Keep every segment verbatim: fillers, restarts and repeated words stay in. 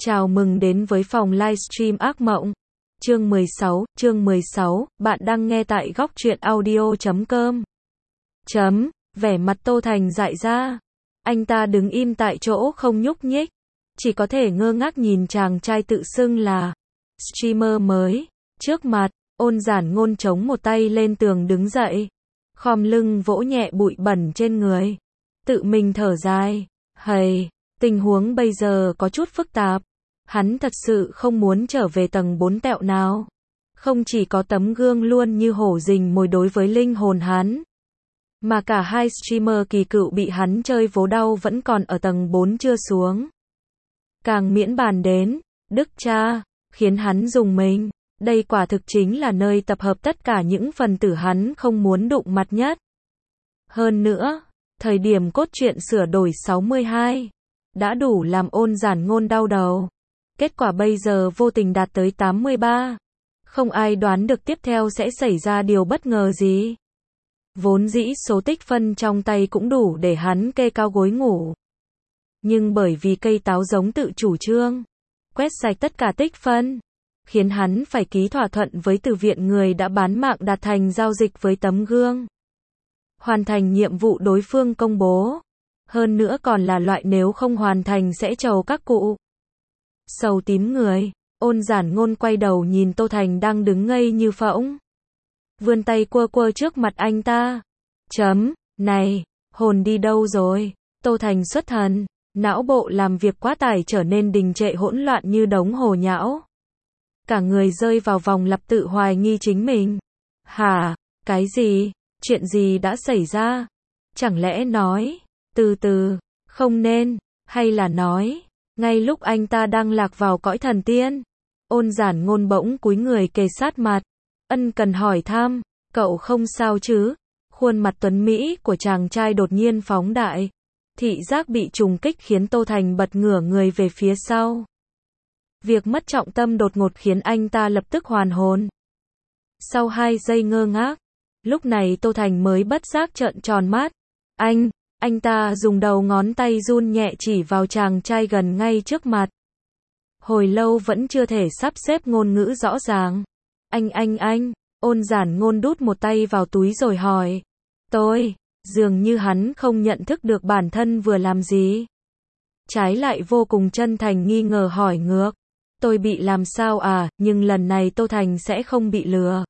Chào mừng đến với phòng livestream ác mộng. Chương mười sáu, chương mười sáu, bạn đang nghe tại góc truyện audio chấm com. Chấm, vẻ mặt Tô Thành dại ra. Anh ta đứng im tại chỗ không nhúc nhích. Chỉ có thể ngơ ngác nhìn chàng trai tự xưng là streamer mới. Trước mặt, Ôn Giản Ngôn chống một tay lên tường đứng dậy. Khom lưng vỗ nhẹ bụi bẩn trên người. Tự mình thở dài. Hầy, tình huống bây giờ có chút phức tạp. Hắn thật sự không muốn trở về tầng bốn tẹo nào. Không chỉ có tấm gương luôn như hổ rình mồi đối với linh hồn hắn. Mà cả hai streamer kỳ cựu bị hắn chơi vố đau vẫn còn ở tầng bốn chưa xuống. Càng miễn bàn đến, Đức Cha, khiến hắn rùng mình. Đây quả thực chính là nơi tập hợp tất cả những phần tử hắn không muốn đụng mặt nhất. Hơn nữa, thời điểm cốt truyện sửa đổi sáu mươi hai, đã đủ làm Ôn Giản Ngôn đau đầu. Kết quả bây giờ vô tình đạt tới tám mươi ba. Không ai đoán được tiếp theo sẽ xảy ra điều bất ngờ gì. Vốn dĩ số tích phân trong tay cũng đủ để hắn kê cao gối ngủ. Nhưng bởi vì cây táo giống tự chủ trương, quét sạch tất cả tích phân, khiến hắn phải ký thỏa thuận với từ viện người đã bán mạng đạt thành giao dịch với tấm gương. Hoàn thành nhiệm vụ đối phương công bố. Hơn nữa còn là loại nếu không hoàn thành sẽ trầu các cụ. Sầu tím người, Ôn Giản Ngôn quay đầu nhìn Tô Thành đang đứng ngây như phỗng. Vươn tay quơ quơ trước mặt anh ta. Chấm, này, hồn đi đâu rồi? Tô Thành xuất thần, não bộ làm việc quá tải trở nên đình trệ hỗn loạn như đống hồ nhão. Cả người rơi vào vòng lặp tự hoài nghi chính mình. Hả, cái gì? Chuyện gì đã xảy ra? Chẳng lẽ nói, từ từ, không nên, hay là nói, ngay lúc anh ta đang lạc vào cõi thần tiên? Ôn Giản Ngôn bỗng cúi người kề sát mặt, ân cần hỏi thăm, cậu không sao chứ? Khuôn mặt tuấn mỹ của chàng trai đột nhiên phóng đại. Thị giác bị trùng kích khiến Tô Thành bật ngửa người về phía sau. Việc mất trọng tâm đột ngột khiến anh ta lập tức hoàn hồn. Sau hai giây ngơ ngác, lúc này Tô Thành mới bất giác trợn tròn mắt. Anh, anh ta dùng đầu ngón tay run nhẹ chỉ vào chàng trai gần ngay trước mặt. Hồi lâu vẫn chưa thể sắp xếp ngôn ngữ rõ ràng. Anh anh anh, Ôn Giản Ngôn đút một tay vào túi rồi hỏi. Tôi, dường như hắn không nhận thức được bản thân vừa làm gì. Trái lại vô cùng chân thành nghi ngờ hỏi ngược. Tôi bị làm sao à, nhưng lần này Tô Thành sẽ không bị lừa.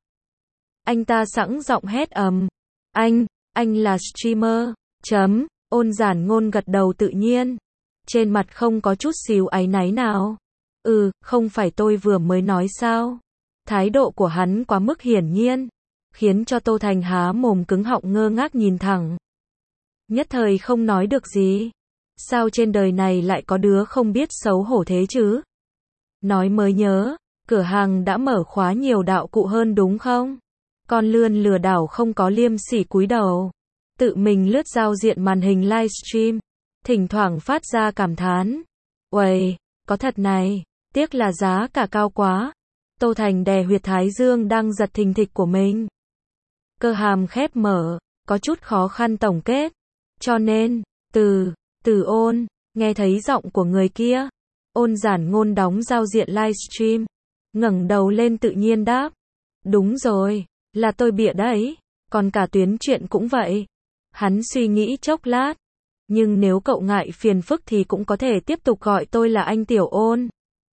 Anh ta sẵn giọng hét ầm. Anh, anh là streamer. Chấm, Ôn Giản Ngôn gật đầu tự nhiên. Trên mặt không có chút xíu áy náy nào. Ừ, không phải tôi vừa mới nói sao. Thái độ của hắn quá mức hiển nhiên, khiến cho Tô Thành há mồm cứng họng ngơ ngác nhìn thẳng. Nhất thời không nói được gì. Sao trên đời này lại có đứa không biết xấu hổ thế chứ? Nói mới nhớ, cửa hàng đã mở khóa nhiều đạo cụ hơn đúng không? Con lươn lừa đảo không có liêm sỉ cúi đầu. Tự mình lướt giao diện màn hình livestream. Thỉnh thoảng phát ra cảm thán. Uầy, có thật này, tiếc là giá cả cao quá. Tô Thành đè huyệt thái dương đang giật thình thịch của mình. Cơ hàm khép mở, có chút khó khăn tổng kết. Cho nên, từ, từ ôn, nghe thấy giọng của người kia. Ôn Giản Ngôn đóng giao diện livestream. Ngẩng đầu lên tự nhiên đáp. Đúng rồi, là tôi bịa đấy. Còn cả tuyến truyện cũng vậy. Hắn suy nghĩ chốc lát. Nhưng nếu cậu ngại phiền phức thì cũng có thể tiếp tục gọi tôi là anh Tiểu Ôn.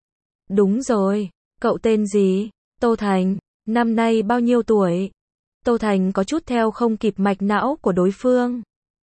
Đúng rồi, cậu tên gì? Tô Thành, năm nay bao nhiêu tuổi? Tô Thành có chút theo không kịp mạch não của đối phương.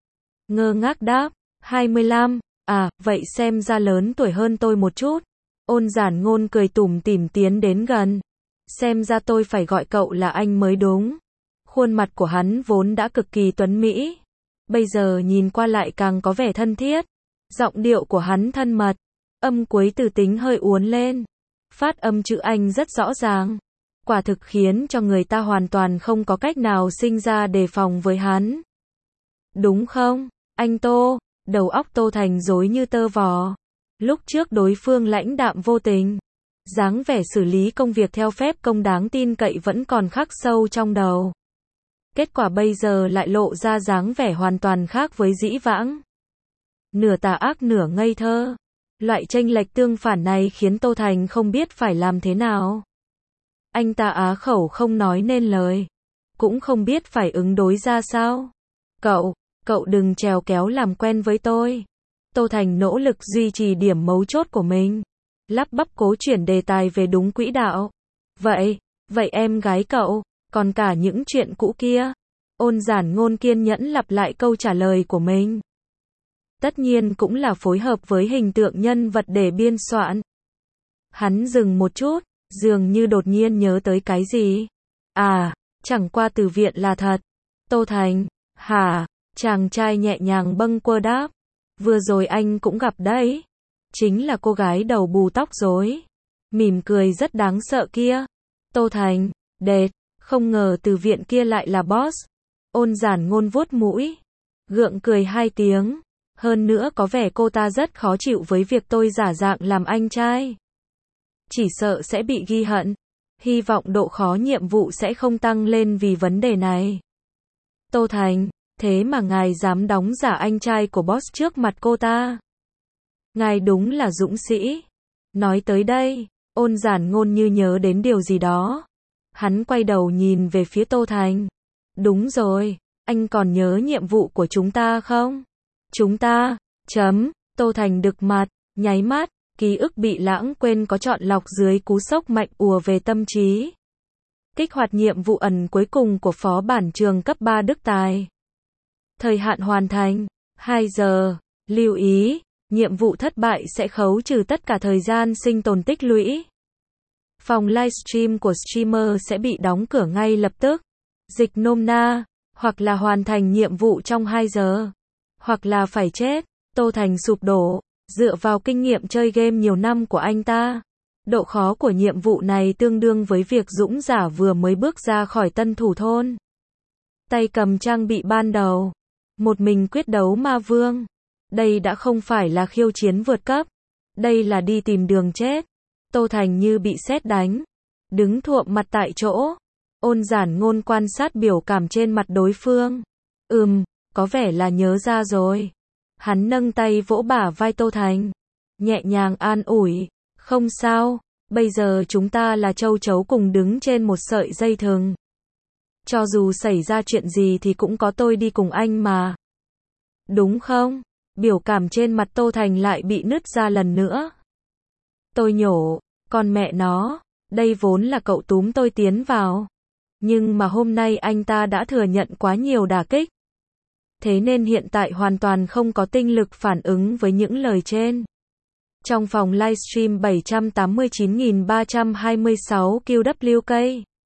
Ngơ ngác đáp, hai mươi lăm, à, vậy xem ra lớn tuổi hơn tôi một chút. Ôn Giản Ngôn cười tủm tỉm tiến đến gần. Xem ra tôi phải gọi cậu là anh mới đúng. Khuôn mặt của hắn vốn đã cực kỳ tuấn mỹ. Bây giờ nhìn qua lại càng có vẻ thân thiết. Giọng điệu của hắn thân mật. Âm cuối từ tính hơi uốn lên. Phát âm chữ anh rất rõ ràng. Quả thực khiến cho người ta hoàn toàn không có cách nào sinh ra đề phòng với hắn. Đúng không, anh Tô? Đầu óc Tô Thành rối như tơ vò. Lúc trước đối phương lãnh đạm vô tình. Dáng vẻ xử lý công việc theo phép công đáng tin cậy vẫn còn khắc sâu trong đầu. Kết quả bây giờ lại lộ ra dáng vẻ hoàn toàn khác với dĩ vãng. Nửa tà ác nửa ngây thơ. Loại chênh lệch tương phản này khiến Tô Thành không biết phải làm thế nào. Anh ta á khẩu không nói nên lời, cũng không biết phải ứng đối ra sao. Cậu, cậu đừng trèo kéo làm quen với tôi. Tô Thành nỗ lực duy trì điểm mấu chốt của mình, lắp bắp cố chuyển đề tài về đúng quỹ đạo. Vậy, vậy em gái cậu, còn cả những chuyện cũ kia. Ôn Giản Ngôn kiên nhẫn lặp lại câu trả lời của mình. Tất nhiên cũng là phối hợp với hình tượng nhân vật để biên soạn. Hắn dừng một chút, dường như đột nhiên nhớ tới cái gì. À, chẳng qua từ viện là thật. Tô Thành, hả? Chàng trai nhẹ nhàng bâng quơ đáp. Vừa rồi anh cũng gặp đấy. Chính là cô gái đầu bù tóc rối, mỉm cười rất đáng sợ kia. Tô Thành, đệt, không ngờ từ viện kia lại là boss. Ôn Giản Ngôn vuốt mũi, gượng cười hai tiếng. Hơn nữa có vẻ cô ta rất khó chịu với việc tôi giả dạng làm anh trai. Chỉ sợ sẽ bị ghi hận. Hy vọng độ khó nhiệm vụ sẽ không tăng lên vì vấn đề này. Tô Thành, thế mà ngài dám đóng giả anh trai của boss trước mặt cô ta. Ngài đúng là dũng sĩ. Nói tới đây, Ôn Giản Ngôn như nhớ đến điều gì đó. Hắn quay đầu nhìn về phía Tô Thành. Đúng rồi, anh còn nhớ nhiệm vụ của chúng ta không? Chúng ta, chấm, Tô Thành đực mặt, nháy mắt, ký ức bị lãng quên có chọn lọc dưới cú sốc mạnh ùa về tâm trí. Kích hoạt nhiệm vụ ẩn cuối cùng của phó bản trường cấp ba Đức Tài. Thời hạn hoàn thành, hai giờ. Lưu ý, nhiệm vụ thất bại sẽ khấu trừ tất cả thời gian sinh tồn tích lũy. Phòng livestream của streamer sẽ bị đóng cửa ngay lập tức. Dịch nôm na, hoặc là hoàn thành nhiệm vụ trong hai giờ, hoặc là phải chết. Tô Thành sụp đổ, dựa vào kinh nghiệm chơi game nhiều năm của anh ta. Độ khó của nhiệm vụ này tương đương với việc dũng giả vừa mới bước ra khỏi Tân Thủ Thôn. Tay cầm trang bị ban đầu, một mình quyết đấu ma vương. Đây đã không phải là khiêu chiến vượt cấp, đây là đi tìm đường chết. Tô Thành như bị sét đánh, đứng thuộm mặt tại chỗ. Ôn Giản Ngôn quan sát biểu cảm trên mặt đối phương. Ừm, có vẻ là nhớ ra rồi. Hắn nâng tay vỗ bả vai Tô Thành, nhẹ nhàng an ủi. Không sao, bây giờ chúng ta là châu chấu cùng đứng trên một sợi dây thừng. Cho dù xảy ra chuyện gì thì cũng có tôi đi cùng anh mà. Đúng không? Biểu cảm trên mặt Tô Thành lại bị nứt ra lần nữa. Tôi nhổ, con mẹ nó, đây vốn là cậu túm tôi tiến vào. Nhưng mà hôm nay anh ta đã thừa nhận quá nhiều đả kích. Thế nên hiện tại hoàn toàn không có tinh lực phản ứng với những lời trên. Trong phòng livestream bảy trăm tám mươi chín nghìn ba trăm hai mươi sáu Q W K.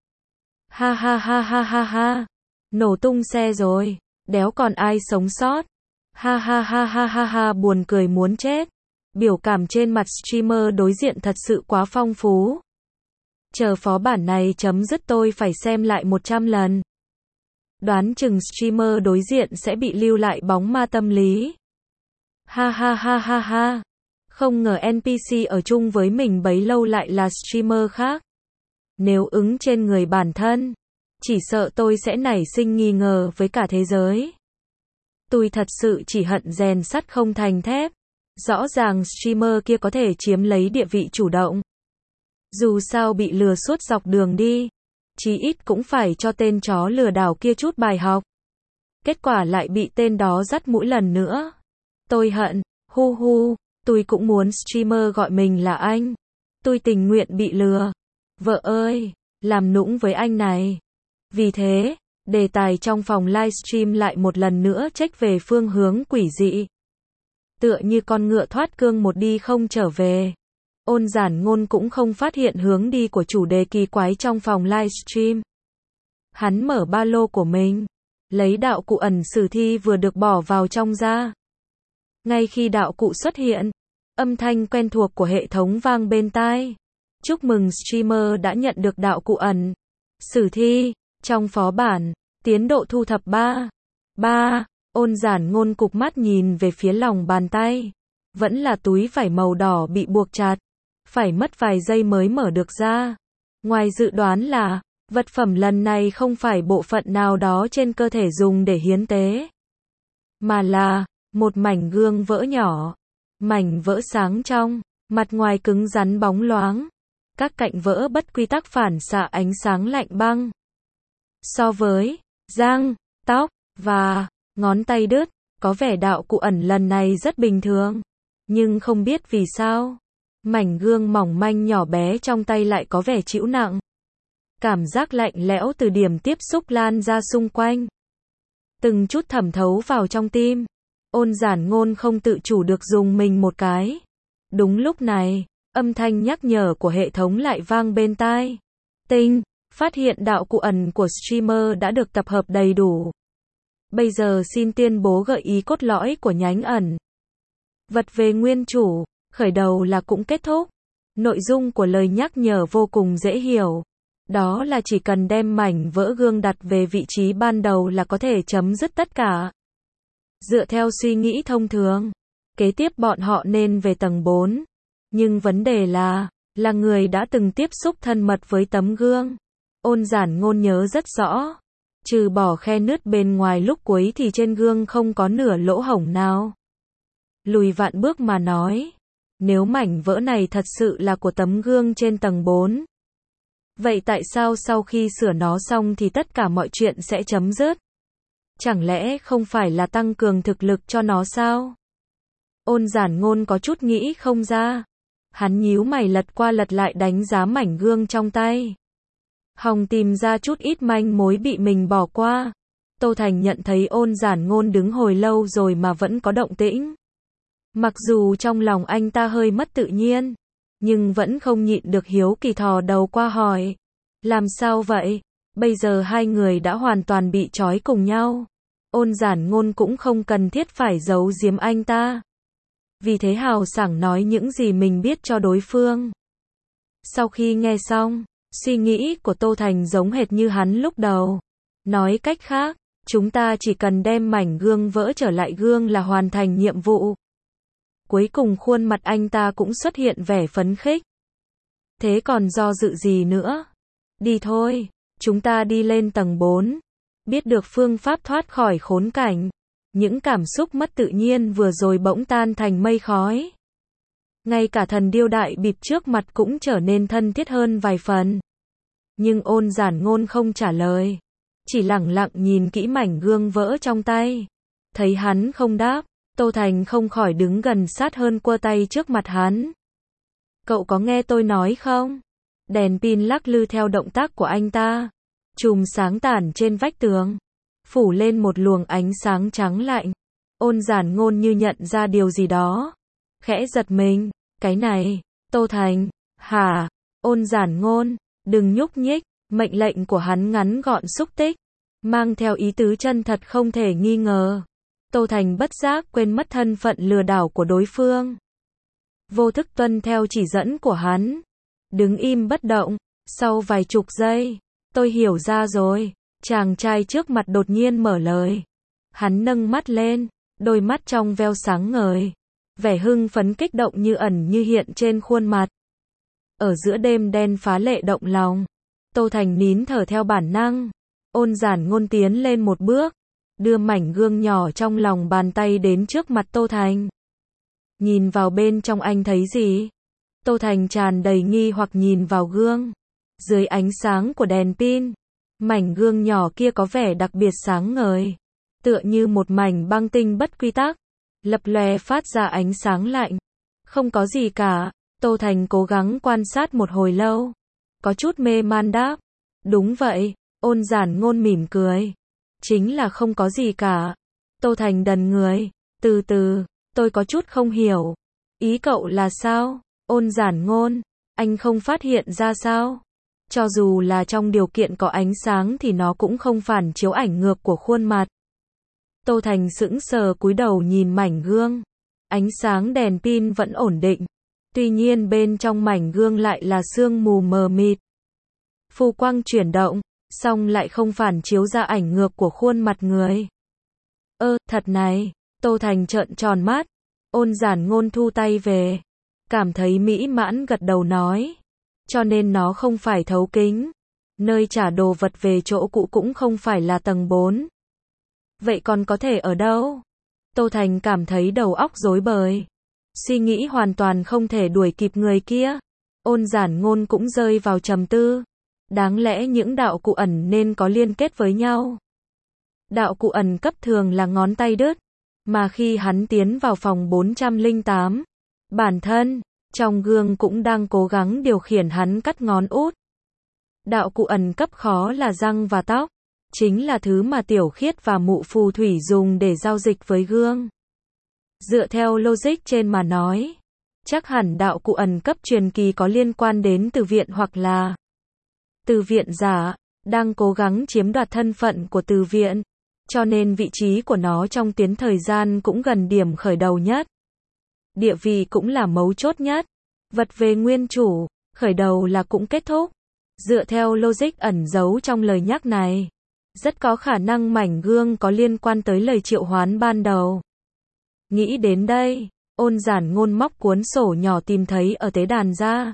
Ha ha ha ha ha ha. Nổ tung xe rồi, đéo còn ai sống sót. Ha ha ha ha ha ha, buồn cười muốn chết. Biểu cảm trên mặt streamer đối diện thật sự quá phong phú. Chờ phó bản này chấm dứt tôi phải xem lại một trăm lần. Đoán chừng streamer đối diện sẽ bị lưu lại bóng ma tâm lý. Ha ha ha ha ha. Không ngờ en pê xê ở chung với mình bấy lâu lại là streamer khác. Nếu ứng trên người bản thân, chỉ sợ tôi sẽ nảy sinh nghi ngờ với cả thế giới. Tôi thật sự chỉ hận rèn sắt không thành thép. Rõ ràng streamer kia có thể chiếm lấy địa vị chủ động. Dù sao bị lừa suốt dọc đường đi, chí ít cũng phải cho tên chó lừa đảo kia chút bài học. Kết quả lại bị tên đó dắt mũi lần nữa. Tôi hận, hu hu, tôi cũng muốn streamer gọi mình là anh. Tôi tình nguyện bị lừa. Vợ ơi, làm nũng với anh này. Vì thế, đề tài trong phòng livestream lại một lần nữa trách về phương hướng quỷ dị. Tựa như con ngựa thoát cương một đi không trở về. Ôn Giản Ngôn cũng không phát hiện hướng đi của chủ đề kỳ quái trong phòng livestream. Hắn mở ba lô của mình, lấy đạo cụ ẩn sử thi vừa được bỏ vào trong ra. Ngay khi đạo cụ xuất hiện, âm thanh quen thuộc của hệ thống vang bên tai. Chúc mừng streamer đã nhận được đạo cụ ẩn sử thi trong phó bản, tiến độ thu thập ba. ba. Ôn Giản Ngôn cụp mắt nhìn về phía lòng bàn tay. Vẫn là túi vải màu đỏ bị buộc chặt. Phải mất vài giây mới mở được ra. Ngoài dự đoán là, vật phẩm lần này không phải bộ phận nào đó trên cơ thể dùng để hiến tế. Mà là, một mảnh gương vỡ nhỏ. Mảnh vỡ sáng trong, mặt ngoài cứng rắn bóng loáng. Các cạnh vỡ bất quy tắc phản xạ ánh sáng lạnh băng. So với răng, tóc và ngón tay đứt, có vẻ đạo cụ ẩn lần này rất bình thường. Nhưng không biết vì sao, mảnh gương mỏng manh nhỏ bé trong tay lại có vẻ trĩu nặng. Cảm giác lạnh lẽo từ điểm tiếp xúc lan ra xung quanh. Từng chút thẩm thấu vào trong tim. Ôn Giản Ngôn không tự chủ được dùng mình một cái. Đúng lúc này, âm thanh nhắc nhở của hệ thống lại vang bên tai. Tinh, phát hiện đạo cụ ẩn của streamer đã được tập hợp đầy đủ. Bây giờ xin tuyên bố gợi ý cốt lõi của nhánh ẩn. Vật về nguyên chủ, khởi đầu là cũng kết thúc. Nội dung của lời nhắc nhở vô cùng dễ hiểu. Đó là chỉ cần đem mảnh vỡ gương đặt về vị trí ban đầu là có thể chấm dứt tất cả. Dựa theo suy nghĩ thông thường, kế tiếp bọn họ nên về tầng bốn. Nhưng vấn đề là, là người đã từng tiếp xúc thân mật với tấm gương. Ôn Giản Ngôn nhớ rất rõ. Trừ bỏ khe nứt bên ngoài lúc cuối thì trên gương không có nửa lỗ hổng nào. Lùi vạn bước mà nói, nếu mảnh vỡ này thật sự là của tấm gương trên tầng bốn. Vậy tại sao sau khi sửa nó xong thì tất cả mọi chuyện sẽ chấm dứt? Chẳng lẽ không phải là tăng cường thực lực cho nó sao? Ôn Giản Ngôn có chút nghĩ không ra. Hắn nhíu mày lật qua lật lại đánh giá mảnh gương trong tay. Hòng tìm ra chút ít manh mối bị mình bỏ qua. Tô Thành nhận thấy Ôn Giản Ngôn đứng hồi lâu rồi mà vẫn có động tĩnh. Mặc dù trong lòng anh ta hơi mất tự nhiên, nhưng vẫn không nhịn được hiếu kỳ thò đầu qua hỏi. Làm sao vậy? Bây giờ hai người đã hoàn toàn bị trói cùng nhau. Ôn Giản Ngôn cũng không cần thiết phải giấu giếm anh ta. Vì thế hào sảng nói những gì mình biết cho đối phương. Sau khi nghe xong, suy nghĩ của Tô Thành giống hệt như hắn lúc đầu. Nói cách khác, chúng ta chỉ cần đem mảnh gương vỡ trở lại gương là hoàn thành nhiệm vụ. Cuối cùng khuôn mặt anh ta cũng xuất hiện vẻ phấn khích. Thế còn do dự gì nữa? Đi thôi, chúng ta đi lên tầng bốn. Biết được phương pháp thoát khỏi khốn cảnh. Những cảm xúc mất tự nhiên vừa rồi bỗng tan thành mây khói. Ngay cả thần điêu đại bịp trước mặt cũng trở nên thân thiết hơn vài phần. Nhưng Ôn Giản Ngôn không trả lời. Chỉ lẳng lặng nhìn kỹ mảnh gương vỡ trong tay. Thấy hắn không đáp, Tô Thành không khỏi đứng gần sát hơn quơ tay trước mặt hắn. Cậu có nghe tôi nói không? Đèn pin lắc lư theo động tác của anh ta. Chùm sáng tản trên vách tường. Phủ lên một luồng ánh sáng trắng lạnh. Ôn Giản Ngôn như nhận ra điều gì đó. Khẽ giật mình. Cái này, Tô Thành, hả? Ôn Giản Ngôn, đừng nhúc nhích. Mệnh lệnh của hắn ngắn gọn xúc tích. Mang theo ý tứ chân thật không thể nghi ngờ. Tô Thành bất giác quên mất thân phận lừa đảo của đối phương. Vô thức tuân theo chỉ dẫn của hắn. Đứng im bất động. Sau vài chục giây, tôi hiểu ra rồi. Chàng trai trước mặt đột nhiên mở lời. Hắn nâng mắt lên, đôi mắt trong veo sáng ngời. Vẻ hưng phấn kích động như ẩn như hiện trên khuôn mặt. Ở giữa đêm đen phá lệ động lòng. Tô Thành nín thở theo bản năng. Ôn Giản Ngôn tiến lên một bước. Đưa mảnh gương nhỏ trong lòng bàn tay đến trước mặt Tô Thành. Nhìn vào bên trong anh thấy gì? Tô Thành tràn đầy nghi hoặc nhìn vào gương. Dưới ánh sáng của đèn pin, mảnh gương nhỏ kia có vẻ đặc biệt sáng ngời. Tựa như một mảnh băng tinh bất quy tắc. Lập lòe phát ra ánh sáng lạnh. Không có gì cả. Tô Thành cố gắng quan sát một hồi lâu. Có chút mê man đáp. Đúng vậy. Ôn Giản Ngôn mỉm cười. Chính là không có gì cả. Tô Thành đần người. Từ từ, tôi có chút không hiểu. Ý cậu là sao? Ôn Giản Ngôn, anh không phát hiện ra sao? Cho dù là trong điều kiện có ánh sáng thì nó cũng không phản chiếu ảnh ngược của khuôn mặt. Tô Thành sững sờ cúi đầu nhìn mảnh gương. Ánh sáng đèn pin vẫn ổn định. Tuy nhiên bên trong mảnh gương lại là sương mù mờ mịt. Phù quang chuyển động, song lại không phản chiếu ra ảnh ngược của khuôn mặt người. Ơ, thật này. Tô Thành trợn tròn mắt. Ôn Giản Ngôn thu tay về. Cảm thấy mỹ mãn gật đầu nói. Cho nên nó không phải thấu kính. Nơi trả đồ vật về chỗ cũ cũng không phải là tầng bốn. Vậy còn có thể ở đâu? Tô Thành cảm thấy đầu óc rối bời. Suy nghĩ hoàn toàn không thể đuổi kịp người kia. Ôn Giản Ngôn cũng rơi vào trầm tư. Đáng lẽ những đạo cụ ẩn nên có liên kết với nhau. Đạo cụ ẩn cấp thường là ngón tay đứt, mà khi hắn tiến vào phòng bốn trăm lẻ tám, bản thân, trong gương cũng đang cố gắng điều khiển hắn cắt ngón út. Đạo cụ ẩn cấp khó là răng và tóc, chính là thứ mà Tiểu Khiết và Mụ Phù Thủy dùng để giao dịch với gương. Dựa theo logic trên mà nói, chắc hẳn đạo cụ ẩn cấp truyền kỳ có liên quan đến Từ Viện hoặc là Từ Viện giả, đang cố gắng chiếm đoạt thân phận của Từ Viện, cho nên vị trí của nó trong tuyến thời gian cũng gần điểm khởi đầu nhất. Địa vị cũng là mấu chốt nhất. Vật về nguyên chủ, khởi đầu là cũng kết thúc. Dựa theo logic ẩn giấu trong lời nhắc này, rất có khả năng mảnh gương có liên quan tới lời triệu hoán ban đầu. Nghĩ đến đây, Ôn Giản Ngôn móc cuốn sổ nhỏ tìm thấy ở tế đàn ra.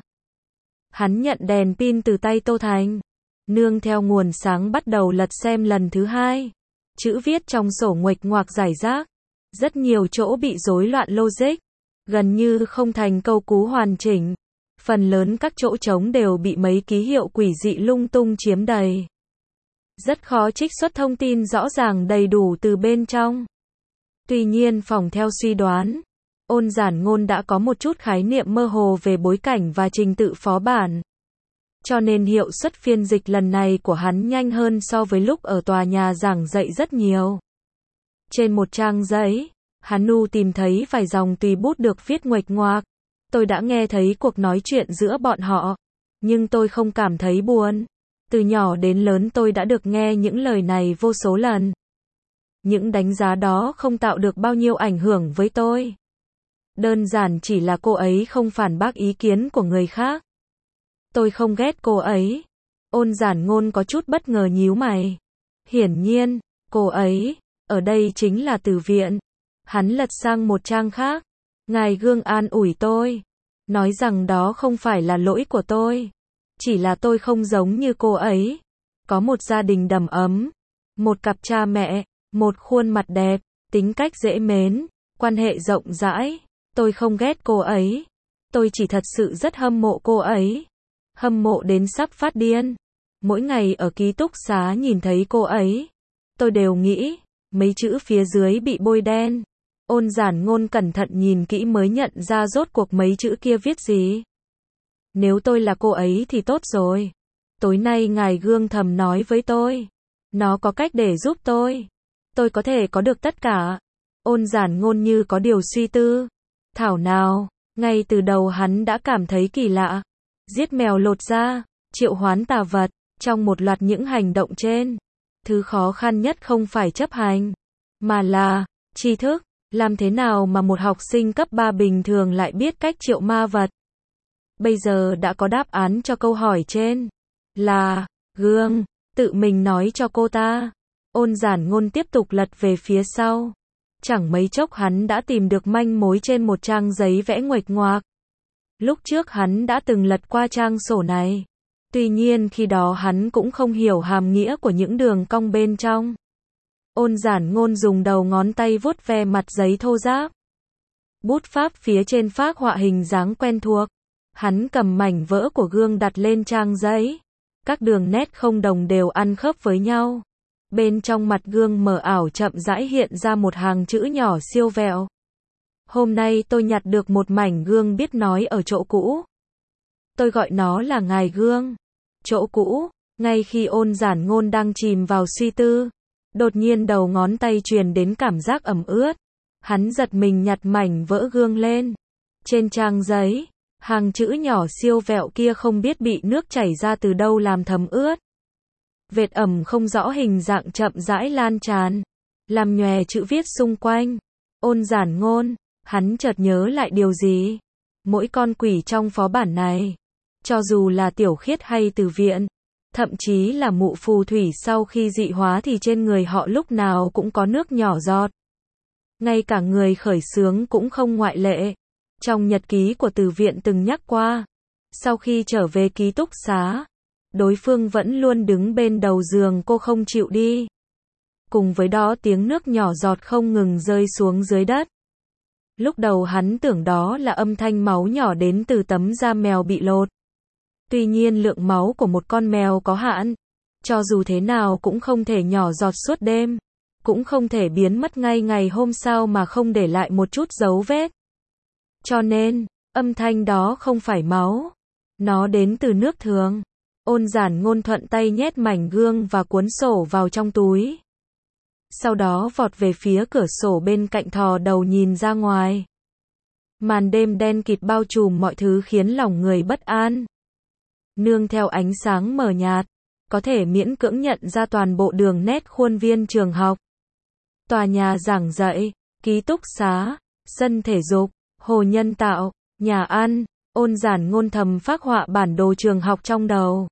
Hắn nhận đèn pin từ tay Tô Thành, nương theo nguồn sáng bắt đầu lật xem lần thứ hai. Chữ viết trong sổ nguệch ngoạc rải rác, rất nhiều chỗ bị rối loạn logic, gần như không thành câu cú hoàn chỉnh. Phần lớn các chỗ trống đều bị mấy ký hiệu quỷ dị lung tung chiếm đầy. Rất khó trích xuất thông tin rõ ràng đầy đủ từ bên trong. Tuy nhiên phòng theo suy đoán, Ôn Giản Ngôn đã có một chút khái niệm mơ hồ về bối cảnh và trình tự phó bản. Cho nên hiệu suất phiên dịch lần này của hắn nhanh hơn so với lúc ở tòa nhà giảng dạy rất nhiều. Trên một trang giấy, hắn nu tìm thấy vài dòng tùy bút được viết nguệch ngoạc. Tôi đã nghe thấy cuộc nói chuyện giữa bọn họ, nhưng tôi không cảm thấy buồn. Từ nhỏ đến lớn tôi đã được nghe những lời này vô số lần. Những đánh giá đó không tạo được bao nhiêu ảnh hưởng với tôi. Đơn giản chỉ là cô ấy không phản bác ý kiến của người khác. Tôi không ghét cô ấy. Ôn Giản Ngôn có chút bất ngờ nhíu mày. Hiển nhiên, cô ấy, ở đây chính là Từ Viện. Hắn lật sang một trang khác. Ngài Gương an ủi tôi, nói rằng đó không phải là lỗi của tôi. Chỉ là tôi không giống như cô ấy. Có một gia đình đầm ấm, một cặp cha mẹ, một khuôn mặt đẹp, tính cách dễ mến, quan hệ rộng rãi. Tôi không ghét cô ấy. Tôi chỉ thật sự rất hâm mộ cô ấy. Hâm mộ đến sắp phát điên. Mỗi ngày ở ký túc xá nhìn thấy cô ấy, tôi đều nghĩ, mấy chữ phía dưới bị bôi đen. Ôn Giản Ngôn cẩn thận nhìn kỹ mới nhận ra rốt cuộc mấy chữ kia viết gì. Nếu tôi là cô ấy thì tốt rồi. Tối nay ngài Gương thầm nói với tôi, nó có cách để giúp tôi. Tôi có thể có được tất cả. Ôn Giản Ngôn như có điều suy tư. Thảo nào, ngay từ đầu hắn đã cảm thấy kỳ lạ. Giết mèo lột da, triệu hoán tà vật, trong một loạt những hành động trên. Thứ khó khăn nhất không phải chấp hành, mà là tri thức. Làm thế nào mà một học sinh cấp ba bình thường lại biết cách triệu ma vật? Bây giờ đã có đáp án cho câu hỏi trên. Là, Gương, tự mình nói cho cô ta. Ôn Giản Ngôn tiếp tục lật về phía sau. Chẳng mấy chốc hắn đã tìm được manh mối trên một trang giấy vẽ nguệch ngoạc. Lúc trước hắn đã từng lật qua trang sổ này. Tuy nhiên khi đó hắn cũng không hiểu hàm nghĩa của những đường cong bên trong. Ôn Giản Ngôn dùng đầu ngón tay vuốt ve mặt giấy thô ráp. Bút pháp phía trên phác họa hình dáng quen thuộc. Hắn cầm mảnh vỡ của gương đặt lên trang giấy. Các đường nét không đồng đều ăn khớp với nhau. Bên trong mặt gương mờ ảo chậm rãi hiện ra một hàng chữ nhỏ siêu vẹo. Hôm nay tôi nhặt được một mảnh gương biết nói ở chỗ cũ. Tôi gọi nó là ngài Gương. Chỗ cũ, ngay khi Ôn Giản Ngôn đang chìm vào suy tư. Đột nhiên đầu ngón tay truyền đến cảm giác ẩm ướt. Hắn giật mình nhặt mảnh vỡ gương lên. Trên trang giấy, hàng chữ nhỏ siêu vẹo kia không biết bị nước chảy ra từ đâu làm thấm ướt. Vệt ẩm không rõ hình dạng chậm rãi lan tràn, làm nhòe chữ viết xung quanh. Ôn Giản Ngôn, hắn chợt nhớ lại điều gì. Mỗi con quỷ trong phó bản này, cho dù là Tiểu Khiết hay Từ Viện, thậm chí là Mụ Phù Thủy sau khi dị hóa thì trên người họ lúc nào cũng có nước nhỏ giọt. Ngay cả người khởi xướng cũng không ngoại lệ. Trong nhật ký của Từ Viện từng nhắc qua, sau khi trở về ký túc xá, đối phương vẫn luôn đứng bên đầu giường cô không chịu đi. Cùng với đó tiếng nước nhỏ giọt không ngừng rơi xuống dưới đất. Lúc đầu hắn tưởng đó là âm thanh máu nhỏ đến từ tấm da mèo bị lột. Tuy nhiên lượng máu của một con mèo có hạn, cho dù thế nào cũng không thể nhỏ giọt suốt đêm, cũng không thể biến mất ngay ngày hôm sau mà không để lại một chút dấu vết. Cho nên, âm thanh đó không phải máu, nó đến từ nước thường. Ôn Giản Ngôn thuận tay nhét mảnh gương và cuốn sổ vào trong túi. Sau đó vọt về phía cửa sổ bên cạnh, thò đầu nhìn ra ngoài. Màn đêm đen kịt bao trùm mọi thứ khiến lòng người bất an. Nương theo ánh sáng mờ nhạt, có thể miễn cưỡng nhận ra toàn bộ đường nét khuôn viên trường học. Tòa nhà giảng dạy, ký túc xá, sân thể dục, hồ nhân tạo, nhà ăn. Ôn Giản Ngôn thầm phác họa bản đồ trường học trong đầu.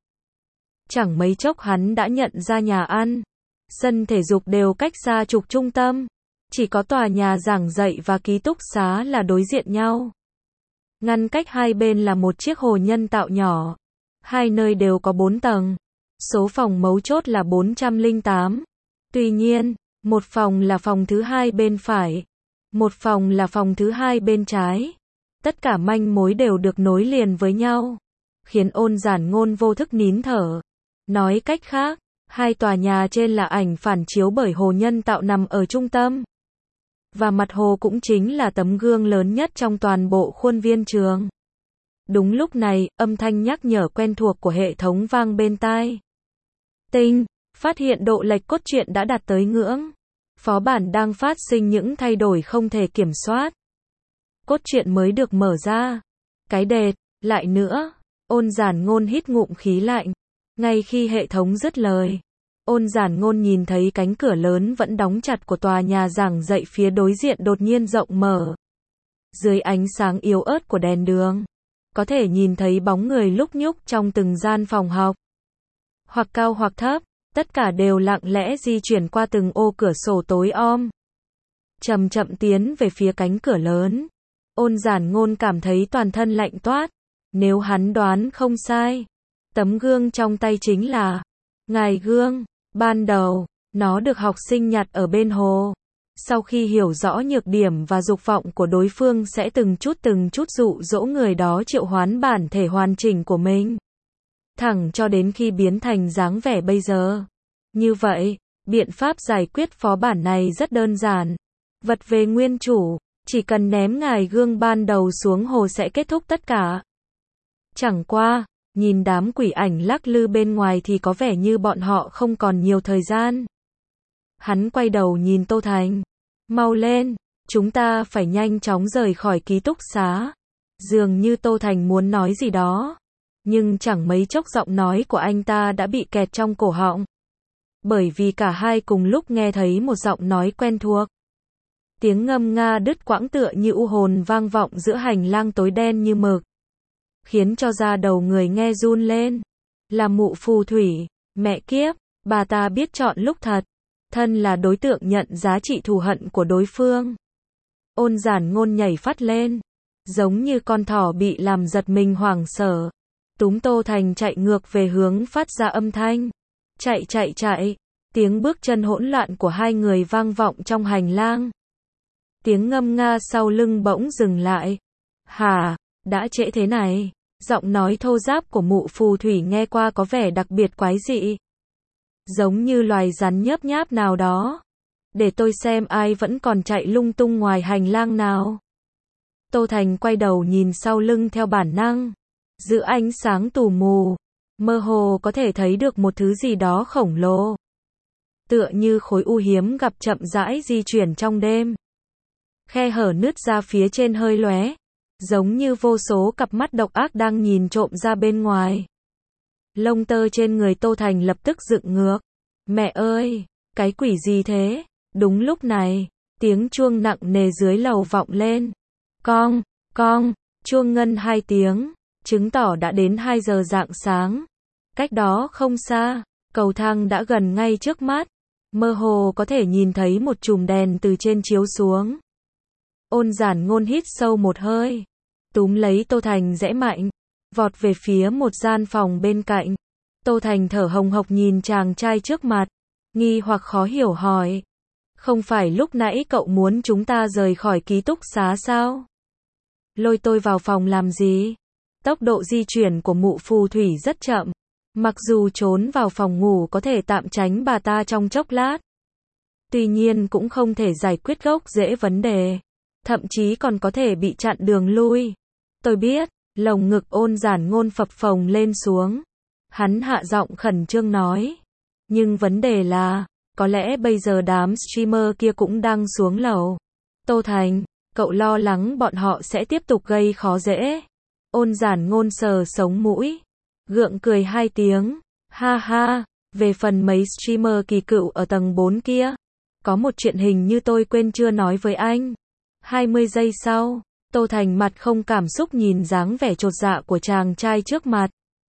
Chẳng mấy chốc hắn đã nhận ra nhà ăn, sân thể dục đều cách xa trục trung tâm. Chỉ có tòa nhà giảng dạy và ký túc xá là đối diện nhau. Ngăn cách hai bên là một chiếc hồ nhân tạo nhỏ. Hai nơi đều có bốn tầng. Số phòng mấu chốt là bốn trăm lẻ tám. Tuy nhiên, một phòng là phòng thứ hai bên phải, một phòng là phòng thứ hai bên trái. Tất cả manh mối đều được nối liền với nhau, khiến Ôn Giản Ngôn vô thức nín thở. Nói cách khác, hai tòa nhà trên là ảnh phản chiếu bởi hồ nhân tạo nằm ở trung tâm. Và mặt hồ cũng chính là tấm gương lớn nhất trong toàn bộ khuôn viên trường. Đúng lúc này, âm thanh nhắc nhở quen thuộc của hệ thống vang bên tai. Tinh, phát hiện độ lệch cốt truyện đã đạt tới ngưỡng. Phó bản đang phát sinh những thay đổi không thể kiểm soát. Cốt truyện mới được mở ra. Cái đệt, lại nữa. Ôn Giản Ngôn hít ngụm khí lạnh. Ngay khi hệ thống dứt lời, Ôn Giản Ngôn nhìn thấy cánh cửa lớn vẫn đóng chặt của tòa nhà giảng dạy phía đối diện đột nhiên rộng mở. Dưới ánh sáng yếu ớt của đèn đường, có thể nhìn thấy bóng người lúc nhúc trong từng gian phòng học. Hoặc cao hoặc thấp, tất cả đều lặng lẽ di chuyển qua từng ô cửa sổ tối om. Chậm chậm tiến về phía cánh cửa lớn. Ôn Giản Ngôn cảm thấy toàn thân lạnh toát. Nếu hắn đoán không sai, tấm gương trong tay chính là ngài gương. Ban đầu, nó được học sinh nhặt ở bên hồ. Sau khi hiểu rõ nhược điểm và dục vọng của đối phương sẽ từng chút từng chút dụ dỗ người đó triệu hoán bản thể hoàn chỉnh của mình. Thẳng cho đến khi biến thành dáng vẻ bây giờ. Như vậy, biện pháp giải quyết phó bản này rất đơn giản. Vật về nguyên chủ, chỉ cần ném ngài gương ban đầu xuống hồ sẽ kết thúc tất cả. Chẳng qua, nhìn đám quỷ ảnh lắc lư bên ngoài thì có vẻ như bọn họ không còn nhiều thời gian. Hắn quay đầu nhìn Tô Thành. Mau lên, chúng ta phải nhanh chóng rời khỏi ký túc xá. Dường như Tô Thành muốn nói gì đó. Nhưng chẳng mấy chốc giọng nói của anh ta đã bị kẹt trong cổ họng. Bởi vì cả hai cùng lúc nghe thấy một giọng nói quen thuộc. Tiếng ngâm nga đứt quãng tựa như u hồn vang vọng giữa hành lang tối đen như mực. Khiến cho da đầu người nghe run lên. Là Mụ Phù Thủy, mẹ kiếp, bà ta biết chọn lúc thật. Thân là đối tượng nhận giá trị thù hận của đối phương. Ôn Giản Ngôn nhảy phát lên. Giống như con thỏ bị làm giật mình hoảng sợ. Túm Tô Thành chạy ngược về hướng phát ra âm thanh. Chạy chạy chạy. Tiếng bước chân hỗn loạn của hai người vang vọng trong hành lang. Tiếng ngâm nga sau lưng bỗng dừng lại. Hả, đã trễ thế này. Giọng nói thô ráp của Mụ Phù Thủy nghe qua có vẻ đặc biệt quái dị. Giống như loài rắn nhớp nháp nào đó. Để tôi xem ai vẫn còn chạy lung tung ngoài hành lang nào. Tô Thành quay đầu nhìn sau lưng theo bản năng. Giữa ánh sáng tù mù, mơ hồ có thể thấy được một thứ gì đó khổng lồ. Tựa như khối u hiếm gặp chậm rãi di chuyển trong đêm. Khe hở nứt ra phía trên hơi lóe. Giống như vô số cặp mắt độc ác đang nhìn trộm ra bên ngoài. Lông tơ trên người Tô Thành lập tức dựng ngược. Mẹ ơi, cái quỷ gì thế? Đúng lúc này, tiếng chuông nặng nề dưới lầu vọng lên. Cong, cong, chuông ngân hai tiếng, chứng tỏ đã đến hai giờ rạng sáng. Cách đó không xa, cầu thang đã gần ngay trước mắt. Mơ hồ có thể nhìn thấy một chùm đèn từ trên chiếu xuống. Ôn Giản Ngôn hít sâu một hơi. Túm lấy Tô Thành giãy mạnh. Vọt về phía một gian phòng bên cạnh. Tô Thành thở hồng hộc nhìn chàng trai trước mặt. Nghi hoặc khó hiểu hỏi. Không phải lúc nãy cậu muốn chúng ta rời khỏi ký túc xá sao? Lôi tôi vào phòng làm gì? Tốc độ di chuyển của mụ phù thủy rất chậm. Mặc dù trốn vào phòng ngủ có thể tạm tránh bà ta trong chốc lát. Tuy nhiên cũng không thể giải quyết gốc rễ vấn đề. Thậm chí còn có thể bị chặn đường lui. Tôi biết, lồng ngực Ôn Giản Ngôn phập phồng lên xuống. Hắn hạ giọng khẩn trương nói. Nhưng vấn đề là, có lẽ bây giờ đám streamer kia cũng đang xuống lầu. Tô Thành, cậu lo lắng bọn họ sẽ tiếp tục gây khó dễ. Ôn Giản Ngôn sờ sống mũi. Gượng cười hai tiếng. Ha ha, về phần mấy streamer kỳ cựu ở tầng bốn kia. Có một chuyện hình như tôi quên chưa nói với anh. hai mươi giây sau, Tô Thành mặt không cảm xúc nhìn dáng vẻ chột dạ của chàng trai trước mặt.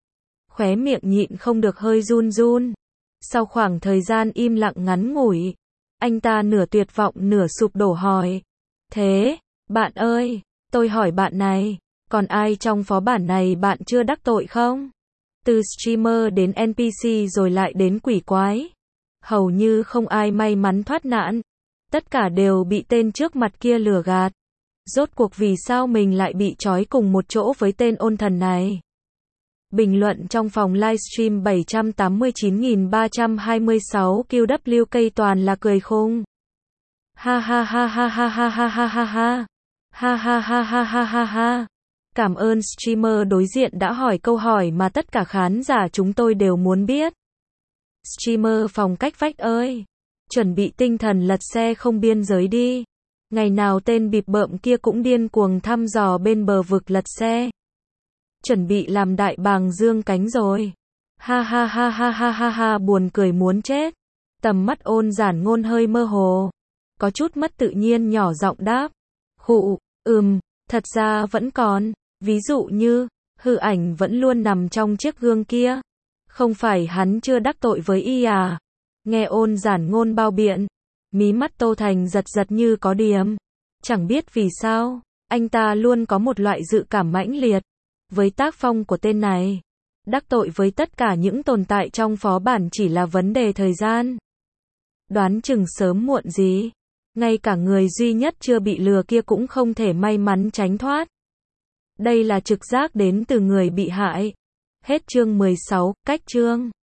Khóe miệng nhịn không được hơi run run. Sau khoảng thời gian im lặng ngắn ngủi, anh ta nửa tuyệt vọng nửa sụp đổ hỏi. Thế, bạn ơi, tôi hỏi bạn này, còn ai trong phó bản này bạn chưa đắc tội không? Từ streamer đến en pê xê rồi lại đến quỷ quái. Hầu như không ai may mắn thoát nạn. Tất cả đều bị tên trước mặt kia lừa gạt. Rốt cuộc vì sao mình lại bị trói cùng một chỗ với tên ôn thần này? Bình luận trong phòng livestream bảy trăm tám mươi chín nghìn ba trăm hai mươi sáu Q W K toàn là cười khùng. Ha ha ha ha ha ha ha ha ha ha. Ha ha ha ha ha ha ha. Cảm ơn streamer đối diện đã hỏi câu hỏi mà tất cả khán giả chúng tôi đều muốn biết. Streamer phòng cách vách ơi, chuẩn bị tinh thần lật xe không biên giới đi. Ngày nào tên bịp bợm kia cũng điên cuồng thăm dò bên bờ vực lật xe. Chuẩn bị làm đại bàng dương cánh rồi. Ha ha ha ha ha ha ha, buồn cười muốn chết. Tầm mắt Ôn Giản Ngôn hơi mơ hồ. Có chút mất tự nhiên nhỏ giọng đáp. Khụ, ừm, thật ra vẫn còn. Ví dụ như, hư ảnh vẫn luôn nằm trong chiếc gương kia. Không phải hắn chưa đắc tội với y à? Nghe Ôn Giản Ngôn bao biện. Mí mắt Tô Thành giật giật như có điềm. Chẳng biết vì sao, anh ta luôn có một loại dự cảm mãnh liệt. Với tác phong của tên này, đắc tội với tất cả những tồn tại trong phó bản chỉ là vấn đề thời gian. Đoán chừng sớm muộn gì, ngay cả người duy nhất chưa bị lừa kia cũng không thể may mắn tránh thoát. Đây là trực giác đến từ người bị hại. Hết chương mười sáu, cách chương.